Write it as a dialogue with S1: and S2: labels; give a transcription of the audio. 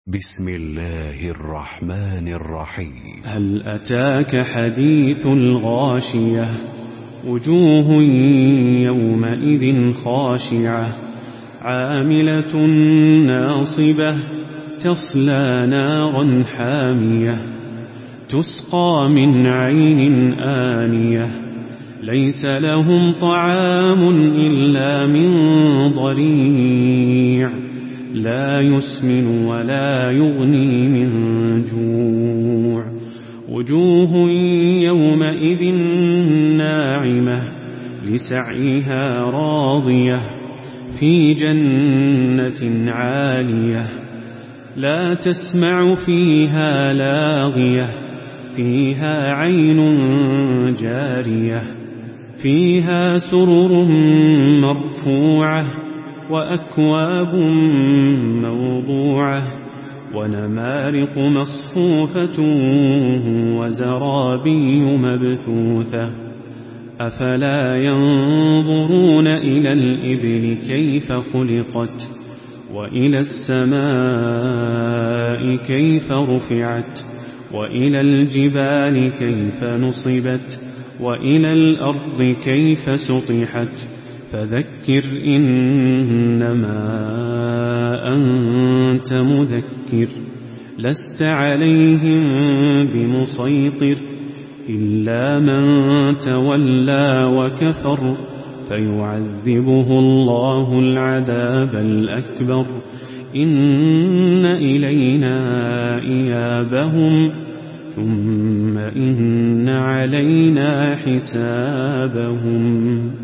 S1: بسم الله الرحمن الرحيم.
S2: هل أتاك حديث الغاشية وجوه يومئذ خاشعة عاملة ناصبة تصلى نارا حامية تسقى من عين آنية ليس لهم طعام إلا من ضريع لا يسمن ولا يغني من جوع وجوه يومئذ ناعمة لسعيها راضية في جنة عالية لا تسمع فيها لاغية فيها عين جارية فيها سرر مرفوعة وأكواب موضوعة ونمارق مصفوفة وزرابي مبثوثة أفلا ينظرون إلى الإبل كيف خلقت وإلى السماء كيف رفعت وإلى الجبال كيف نصبت وإلى الأرض كيف سطحت فذكر إنما أنت مذكر لست عليهم بمسيطر إلا من تولى وكفر فيعذبه الله العذاب الأكبر إن إلينا إيابهم ثم إن علينا حسابهم.